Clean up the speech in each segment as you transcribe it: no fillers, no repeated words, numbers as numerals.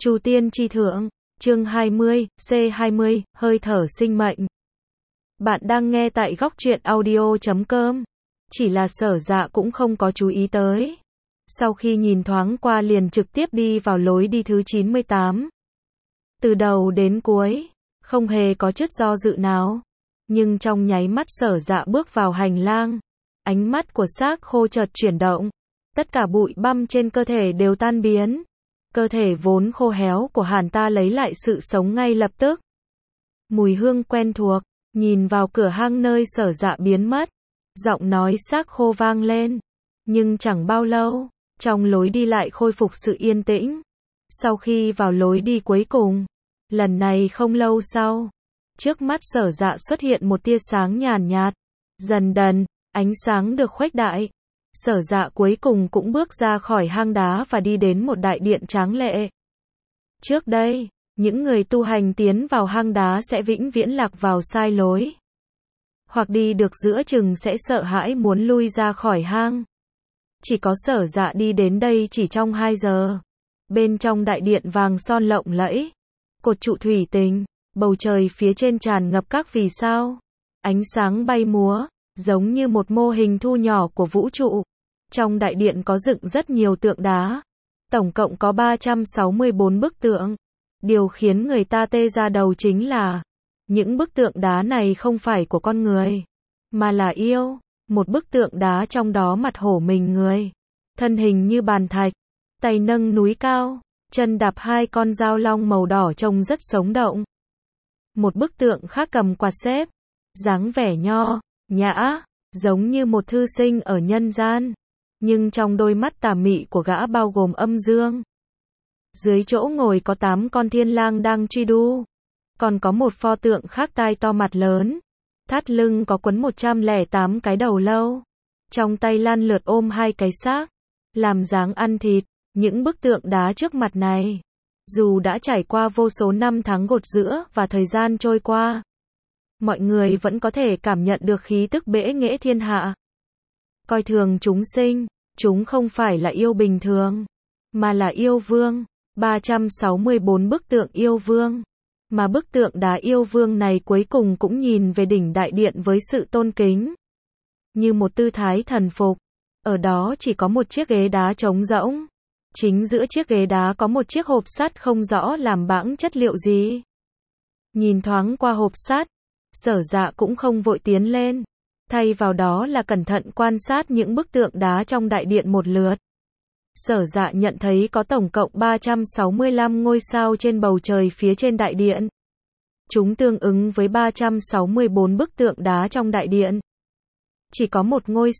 Chu Tiên Chi Thượng, chương 20, C20, hơi thở sinh mệnh. Bạn đang nghe tại góc truyện audio.com. Chỉ là Sở Dạ cũng không có chú ý tới. Sau khi nhìn thoáng qua liền trực tiếp đi vào lối đi thứ 98. Từ đầu đến cuối, không hề có chút do dự nào. Nhưng trong nháy mắt Sở Dạ bước vào hành lang, ánh mắt của xác khô chợt chuyển động. Tất cả bụi băm trên cơ thể đều tan biến. Cơ thể vốn khô héo của hắn ta lấy lại sự sống ngay lập tức. Mùi hương quen thuộc, nhìn vào cửa hang nơi Sở Dạ biến mất. Giọng nói xác khô vang lên. Nhưng chẳng bao lâu, trong lối đi lại khôi phục sự yên tĩnh. Sau khi vào lối đi cuối cùng, lần này không lâu sau, trước mắt Sở Dạ xuất hiện một tia sáng nhàn nhạt. Dần dần, ánh sáng được khuếch đại. Sở Dạ cuối cùng cũng bước ra khỏi hang đá và đi đến một đại điện tráng lệ. Trước đây, những người tu hành tiến vào hang đá sẽ vĩnh viễn lạc vào sai lối. Hoặc đi được giữa chừng sẽ sợ hãi muốn lui ra khỏi hang. Chỉ có Sở Dạ đi đến đây chỉ trong 2 giờ. Bên trong đại điện vàng son lộng lẫy, cột trụ thủy tinh, bầu trời phía trên tràn ngập các vì sao. Ánh sáng bay múa, giống như một mô hình thu nhỏ của vũ trụ. Trong đại điện có dựng rất nhiều tượng đá. Tổng cộng có 364 bức tượng. Điều khiến người ta tê ra đầu chính là những bức tượng đá này không phải của con người, mà là yêu. Một bức tượng đá trong đó mặt hổ mình người, thân hình như bàn thạch, tay nâng núi cao, chân đạp 2 con dao long màu đỏ trông rất sống động. Một bức tượng khác cầm quạt xếp, dáng vẻ nho nhã, giống như một thư sinh ở nhân gian. Nhưng trong đôi mắt tà mị của gã bao gồm âm dương. Dưới chỗ ngồi có 8 con thiên lang đang truy đu. Còn có một pho tượng khác tai to mặt lớn. Thắt lưng có quấn 108 cái đầu lâu. Trong tay lăn lượt ôm 2 cái xác, làm dáng ăn thịt. Những bức tượng đá trước mặt này, dù đã trải qua vô số năm tháng gột rửa và thời gian trôi qua, mọi người vẫn có thể cảm nhận được khí tức bẽ nghễ thiên hạ. Coi thường chúng sinh, chúng không phải là yêu bình thường, mà là yêu vương. 364 bức tượng yêu vương. Mà bức tượng đá yêu vương này cuối cùng cũng nhìn về đỉnh đại điện với sự tôn kính. Như một tư thái thần phục. Ở đó chỉ có một chiếc ghế đá trống rỗng. Chính giữa chiếc ghế đá có một chiếc hộp sắt không rõ làm bảng chất liệu gì. Nhìn thoáng qua hộp sắt, Sở Dạ cũng không vội tiến lên. Thay vào đó là cẩn thận quan sát những bức tượng đá trong đại điện một lượt. Sở Dạ nhận thấy có tổng cộng 365 ngôi sao trên bầu trời phía trên đại điện. Chúng tương ứng với 364 bức tượng đá trong đại điện. Chỉ có một ngôi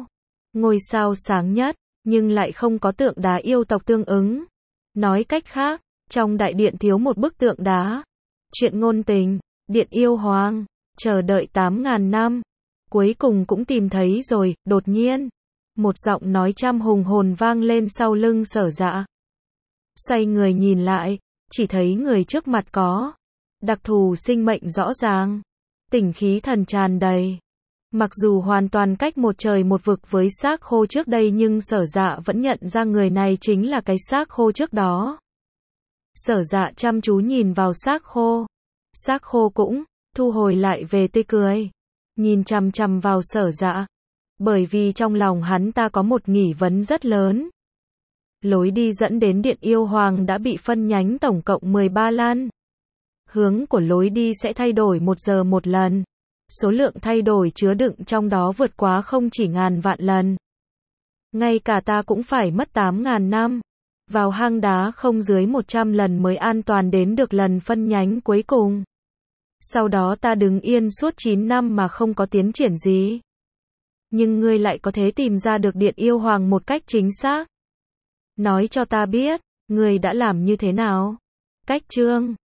sao sáng nhất, nhưng lại không có tượng đá yêu tộc tương ứng. Nói cách khác, trong đại điện thiếu một bức tượng đá. Chuyện ngôn tình, điện yêu hoàng, chờ đợi 8.000 năm. Cuối cùng cũng tìm thấy rồi. Đột nhiên, một giọng nói trăm hùng hồn vang lên sau lưng Sở Dạ. Xoay người nhìn lại, chỉ thấy người trước mặt có đặc thù sinh mệnh rõ ràng, tinh khí thần tràn đầy. Mặc dù hoàn toàn cách một trời một vực với xác khô trước đây nhưng Sở Dạ vẫn nhận ra người này chính là cái xác khô trước đó. Sở Dạ chăm chú nhìn vào xác khô cũng thu hồi lại về tươi cười, nhìn chằm chằm vào Sở Dạ. Bởi vì trong lòng hắn ta có một nghi vấn rất lớn. Lối đi dẫn đến điện yêu hoàng đã bị phân nhánh tổng cộng 13 lần. Hướng của lối đi sẽ thay đổi 1 giờ một lần. Số lượng thay đổi chứa đựng trong đó vượt quá không chỉ ngàn vạn lần. Ngay cả ta cũng phải mất 8.000 năm. Vào hang đá không dưới 100 lần mới an toàn đến được lần phân nhánh cuối cùng. Sau đó ta đứng yên suốt 9 năm mà không có tiến triển gì. Nhưng ngươi lại có thể tìm ra được điện yêu hoàng một cách chính xác. Nói cho ta biết, ngươi đã làm như thế nào? Cách chương